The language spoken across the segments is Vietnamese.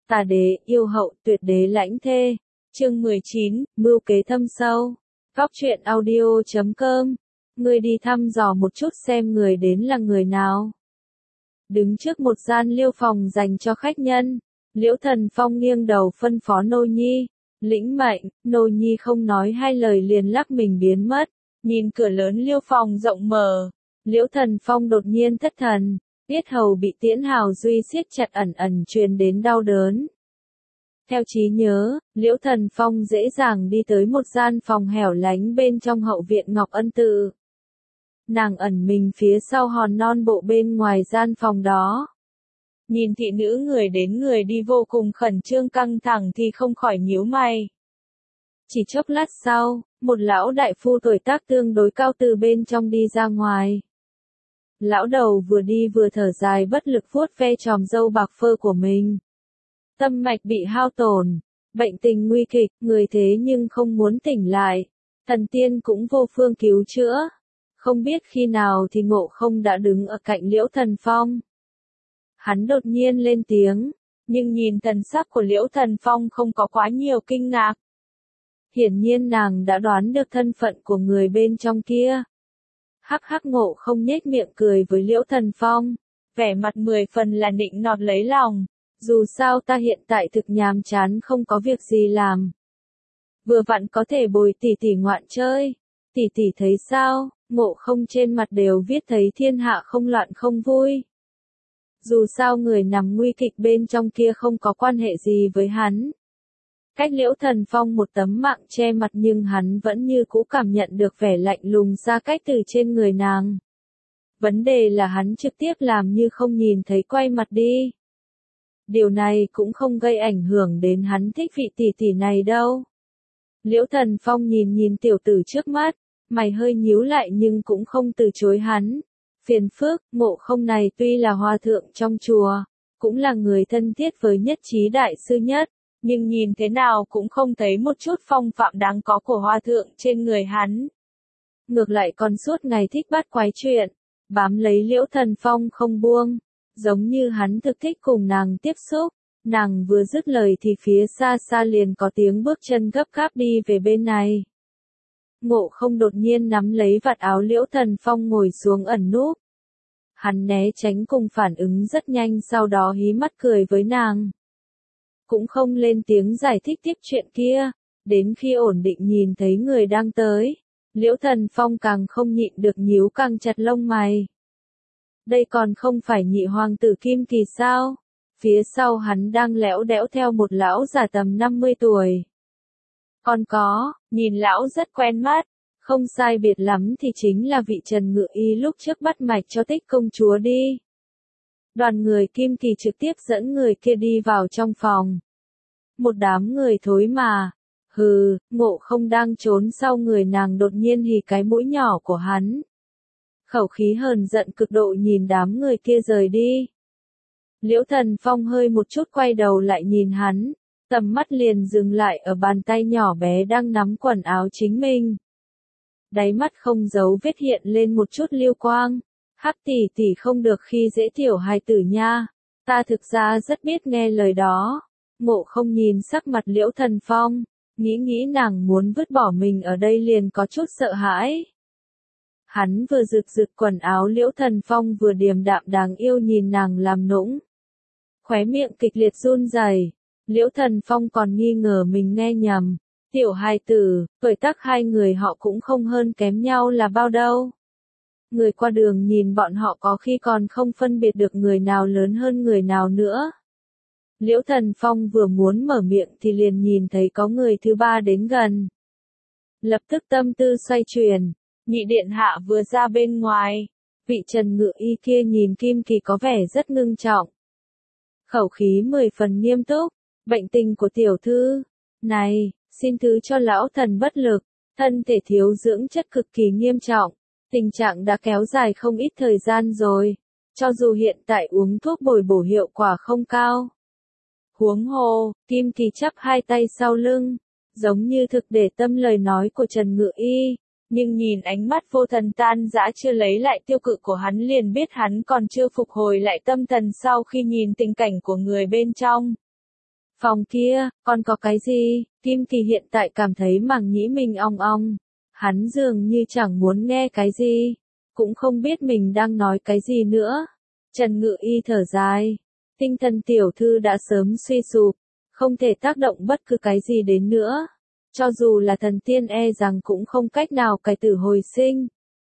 Tà đế, yêu hậu, tuyệt đế lãnh thê. Chương 19, mưu kế thâm sâu. Góc truyện audio.com. Ngươi đi thăm dò một chút xem người đến là người nào. Đứng trước một gian liêu phòng dành cho khách nhân, Liễu Thần Phong nghiêng đầu phân phó nô nhi. Lĩnh mệnh, nô nhi không nói hai lời liền lắc mình biến mất. Nhìn cửa lớn liêu phòng rộng mở, Liễu Thần Phong đột nhiên thất thần. Yết hầu bị tiễn hào duy siết chặt ẩn ẩn truyền đến đau đớn. Theo trí nhớ, Liễu Thần Phong dễ dàng đi tới một gian phòng hẻo lánh bên trong hậu viện Ngọc Ân Tự. Nàng ẩn mình phía sau hòn non bộ bên ngoài gian phòng đó. Nhìn thị nữ người đến người đi vô cùng khẩn trương căng thẳng thì không khỏi nhíu mày. Chỉ chốc lát sau, một lão đại phu tuổi tác tương đối cao từ bên trong đi ra ngoài. Lão đầu vừa đi vừa thở dài bất lực vuốt ve chòm râu bạc phơ của mình. Tâm mạch bị hao tổn, bệnh tình nguy kịch, người thế nhưng không muốn tỉnh lại. Thần tiên cũng vô phương cứu chữa. Không biết khi nào thì Ngộ Không đã đứng ở cạnh Liễu Thần Phong. Hắn đột nhiên lên tiếng, nhưng nhìn thần sắc của Liễu Thần Phong không có quá nhiều kinh ngạc. Hiển nhiên nàng đã đoán được thân phận của người bên trong kia. Hắc hắc Ngộ Không nhếch miệng cười với Liễu Thần Phong, vẻ mặt 10 phần là nịnh nọt lấy lòng, dù sao ta hiện tại thực nhàm chán không có việc gì làm. Vừa vặn có thể bồi tỷ tỷ ngoạn chơi, tỷ tỷ thấy sao? Ngộ Không trên mặt đều viết thấy thiên hạ không loạn không vui. Dù sao người nằm nguy kịch bên trong kia không có quan hệ gì với hắn. Cách Liễu Thần Phong một tấm mạng che mặt nhưng hắn vẫn như cũ cảm nhận được vẻ lạnh lùng xa cách từ trên người nàng. Vấn đề là hắn trực tiếp làm như không nhìn thấy quay mặt đi. Điều này cũng không gây ảnh hưởng đến hắn thích vị tỷ tỷ này đâu. Liễu Thần Phong nhìn tiểu tử trước mắt, mày hơi nhíu lại nhưng cũng không từ chối hắn. Phiền phức, Ngộ Không này tuy là hòa thượng trong chùa, cũng là người thân thiết với Nhất Chí đại sư nhất. Nhưng nhìn thế nào cũng không thấy một chút phong phạm đáng có của hòa thượng trên người hắn. Ngược lại còn suốt ngày thích bắt quái chuyện, bám lấy Liễu Thần Phong không buông, giống như hắn thực thích cùng nàng tiếp xúc. Nàng vừa dứt lời thì phía xa xa liền có tiếng bước chân gấp gáp đi về bên này. Ngộ Không đột nhiên nắm lấy vạt áo Liễu Thần Phong ngồi xuống ẩn núp. Hắn né tránh cùng phản ứng rất nhanh sau đó hí mắt cười với nàng. Cũng không lên tiếng giải thích tiếp chuyện kia, đến khi ổn định nhìn thấy người đang tới, Liễu Thần Phong càng không nhịn được nhíu càng chặt lông mày. Đây còn không phải nhị hoàng tử Kim Kỳ sao? Phía sau hắn đang lẽo đẽo theo một lão già tầm 50 tuổi. Còn có, nhìn lão rất quen mắt, không sai biệt lắm thì chính là vị Trần Ngự Y lúc trước bắt mạch cho Tích công chúa đi. Đoàn người Kim Kỳ trực tiếp dẫn người kia đi vào trong phòng. Một đám người thối mà. Hừ, Ngộ Không đang trốn sau người nàng đột nhiên hì cái mũi nhỏ của hắn. Khẩu khí hờn giận cực độ nhìn đám người kia rời đi. Liễu Thần Phong hơi một chút quay đầu lại nhìn hắn, tầm mắt liền dừng lại ở bàn tay nhỏ bé đang nắm quần áo chính mình. Đáy mắt không giấu vết hiện lên một chút lưu quang. Hắc tỷ tỷ không được khi dễ tiểu hài tử nha, ta thực ra rất biết nghe lời đó. Ngộ Không nhìn sắc mặt Liễu Thần Phong, nghĩ nàng muốn vứt bỏ mình ở đây liền có chút sợ hãi. Hắn vừa rực quần áo Liễu Thần Phong vừa điềm đạm đáng yêu nhìn nàng làm nũng. Khóe miệng kịch liệt run rẩy. Liễu Thần Phong còn nghi ngờ mình nghe nhầm. Tiểu hài tử, tuổi tác hai người họ cũng không hơn kém nhau là bao đâu. Người qua đường nhìn bọn họ có khi còn không phân biệt được người nào lớn hơn người nào nữa. Liễu Thần Phong vừa muốn mở miệng thì liền nhìn thấy có người thứ ba đến gần. Lập tức tâm tư xoay chuyển, nhị điện hạ vừa ra bên ngoài, vị Trần Ngự Y kia nhìn Kim Kỳ có vẻ rất ngưng trọng. Khẩu khí 10 phần nghiêm túc, bệnh tình của tiểu thư, này, xin thứ cho lão thần bất lực, thân thể thiếu dưỡng chất cực kỳ nghiêm trọng, tình trạng đã kéo dài không ít thời gian rồi, cho dù hiện tại uống thuốc bồi bổ hiệu quả không cao. Huống hồ, Kim Kỳ chắp hai tay sau lưng, giống như thực để tâm lời nói của Trần Ngự Y, nhưng nhìn ánh mắt vô thần tan dã chưa lấy lại tiêu cự của hắn liền biết hắn còn chưa phục hồi lại tâm thần sau khi nhìn tình cảnh của người bên trong. Phòng kia, còn có cái gì? Kim Kỳ hiện tại cảm thấy màng nhĩ mình ong ong. Hắn dường như chẳng muốn nghe cái gì. Cũng không biết mình đang nói cái gì nữa. Trần Ngự Y thở dài. Tinh thần tiểu thư đã sớm suy sụp. Không thể tác động bất cứ cái gì đến nữa. Cho dù là thần tiên e rằng cũng không cách nào cải tử hồi sinh.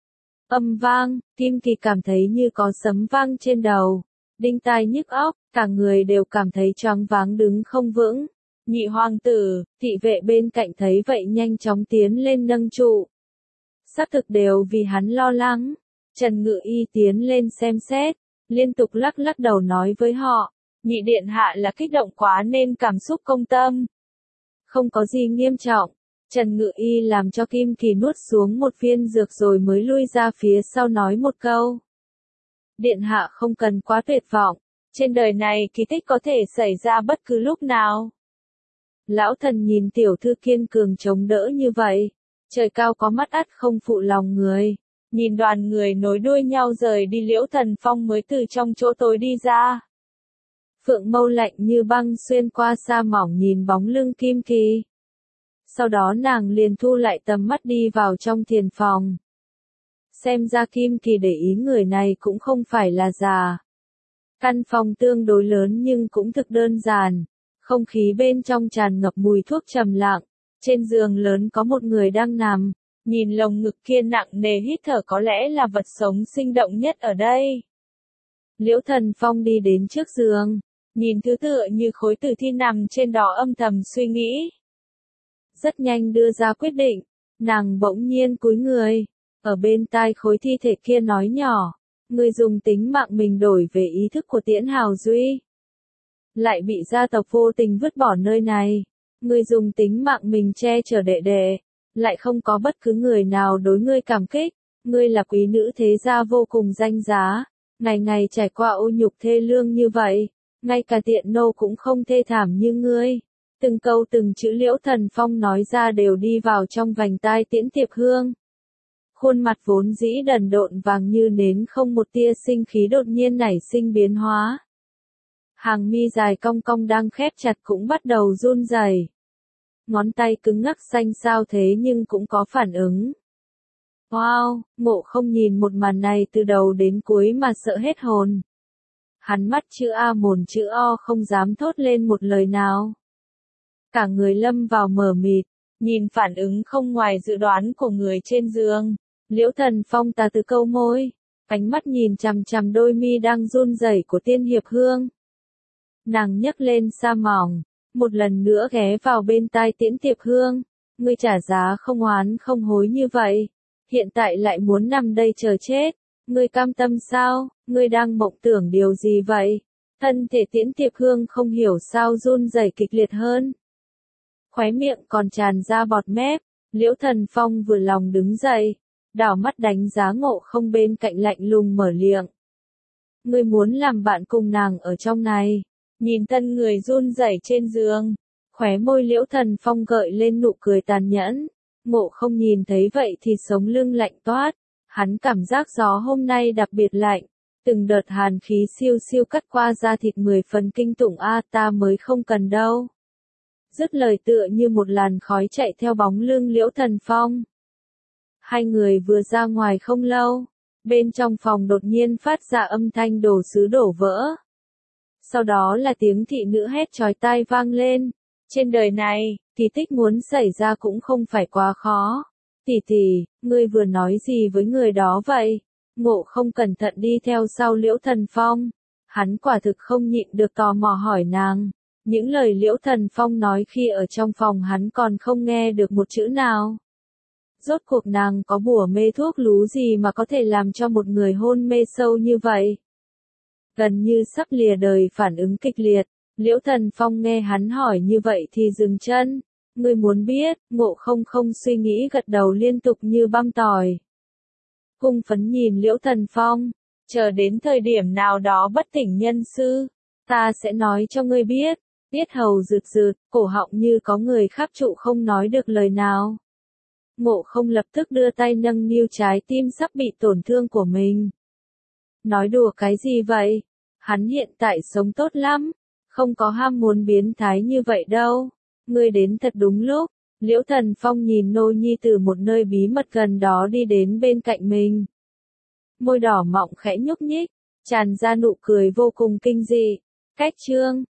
Âm vang, Kim Kỳ cảm thấy như có sấm vang trên đầu. Đinh tai nhức óc, cả người đều cảm thấy choáng váng đứng không vững. Nhị hoàng tử, thị vệ bên cạnh thấy vậy nhanh chóng tiến lên nâng trụ. Xác thực đều vì hắn lo lắng. Trần Ngự Y tiến lên xem xét, liên tục lắc lắc đầu nói với họ, nhị điện hạ là kích động quá nên cảm xúc công tâm. Không có gì nghiêm trọng. Trần Ngự Y làm cho Kim Kỳ nuốt xuống một viên dược rồi mới lui ra phía sau nói một câu. Điện hạ không cần quá tuyệt vọng. Trên đời này kỳ tích có thể xảy ra bất cứ lúc nào. Lão thần nhìn tiểu thư kiên cường chống đỡ như vậy. Trời cao có mắt ắt không phụ lòng người. Nhìn đoàn người nối đuôi nhau rời đi, Liễu Thần Phong mới từ trong chỗ tối đi ra. Phượng mâu lạnh như băng xuyên qua sa mỏng nhìn bóng lưng Kim Kỳ. Sau đó nàng liền thu lại tầm mắt đi vào trong thiền phòng. Xem ra Kim Kỳ để ý người này cũng không phải là già. Căn phòng tương đối lớn nhưng cũng thực đơn giản. Không khí bên trong tràn ngập mùi thuốc trầm lặng. Trên giường lớn có một người đang nằm. Nhìn lồng ngực kia nặng nề hít thở, có lẽ là vật sống sinh động nhất ở đây. Liễu Thần Phong đi đến trước giường. Nhìn thứ tựa như khối tử thi nằm trên đó âm thầm suy nghĩ. Rất nhanh đưa ra quyết định. Nàng bỗng nhiên cúi người. Ở bên tai khối thi thể kia nói nhỏ. Người dùng tính mạng mình đổi về ý thức của Tiễn Hào Duy. Lại bị gia tộc vô tình vứt bỏ nơi này. Người dùng tính mạng mình che chở đệ đệ. Lại không có bất cứ người nào đối ngươi cảm kích. Ngươi là quý nữ thế gia vô cùng danh giá. Ngày ngày trải qua ô nhục thê lương như vậy. Ngay cả tiện nô cũng không thê thảm như ngươi. Từng câu từng chữ Liễu Thần Phong nói ra đều đi vào trong vành tai Tiễn Tiệp Hương. Khuôn mặt vốn dĩ đần độn vàng như nến không một tia sinh khí đột nhiên nảy sinh biến hóa. Hàng mi dài cong cong đang khép chặt cũng bắt đầu run rẩy. Ngón tay cứng ngắc xanh xao thế nhưng cũng có phản ứng. Wow, Ngộ Không nhìn một màn này từ đầu đến cuối mà sợ hết hồn. Hắn mắt chữ A mồm chữ O không dám thốt lên một lời nào. Cả người lâm vào mờ mịt, nhìn phản ứng không ngoài dự đoán của người trên giường. Liễu Thần Phong tà từ câu môi, ánh mắt nhìn chằm chằm đôi mi đang run rẩy của Tiên Hiệp Hương. Nàng nhấc lên sa mỏng, một lần nữa ghé vào bên tai Tiễn Tiệp Hương. Ngươi trả giá không oán không hối như vậy, hiện tại lại muốn nằm đây chờ chết. Ngươi cam tâm sao? Ngươi đang mộng tưởng điều gì vậy? Thân thể Tiễn Tiệp Hương không hiểu sao run rẩy kịch liệt hơn. Khóe miệng còn tràn ra bọt mép. Liễu Thần Phong vừa lòng đứng dậy, đảo mắt đánh giá Ngộ Không bên cạnh lạnh lùng mở miệng. Ngươi muốn làm bạn cùng nàng ở trong này. Nhìn thân người run rẩy trên giường, khóe môi Liễu Thần Phong gợi lên nụ cười tàn nhẫn. Ngộ Không nhìn thấy vậy thì sống lưng lạnh toát. Hắn cảm giác gió hôm nay đặc biệt lạnh. Từng đợt hàn khí siêu siêu cắt qua da thịt 10 phần kinh tủng ta mới không cần đâu. Dứt lời tựa như một làn khói chạy theo bóng lưng Liễu Thần Phong. Hai người vừa ra ngoài không lâu. Bên trong phòng đột nhiên phát ra âm thanh đồ sứ đổ vỡ. Sau đó là tiếng thị nữ hét chói tai vang lên. Trên đời này, kỳ tích muốn xảy ra cũng không phải quá khó. Tỷ tỷ, ngươi vừa nói gì với người đó vậy? Ngộ Không cẩn thận đi theo sau Liễu Thần Phong. Hắn quả thực không nhịn được tò mò hỏi nàng. Những lời Liễu Thần Phong nói khi ở trong phòng hắn còn không nghe được một chữ nào. Rốt cuộc nàng có bùa mê thuốc lú gì mà có thể làm cho một người hôn mê sâu như vậy? Gần như sắp lìa đời phản ứng kịch liệt. Liễu Thần Phong nghe hắn hỏi như vậy thì dừng chân. Ngươi muốn biết? Ngộ Không không suy nghĩ gật đầu liên tục như băm tỏi. Hung phấn nhìn Liễu Thần Phong. Chờ đến thời điểm nào đó bất tỉnh nhân sự, ta sẽ nói cho ngươi biết. Tiết hầu rượt rượt, cổ họng như có người kháp trụ không nói được lời nào. Ngộ Không lập tức đưa tay nâng niu trái tim sắp bị tổn thương của mình. Nói đùa cái gì vậy? Hắn hiện tại sống tốt lắm. Không có ham muốn biến thái như vậy đâu. Ngươi đến thật đúng lúc. Liễu Thần Phong nhìn Nô Nhi từ một nơi bí mật gần đó đi đến bên cạnh mình. Môi đỏ mọng khẽ nhúc nhích, tràn ra nụ cười vô cùng kinh dị. Cách chương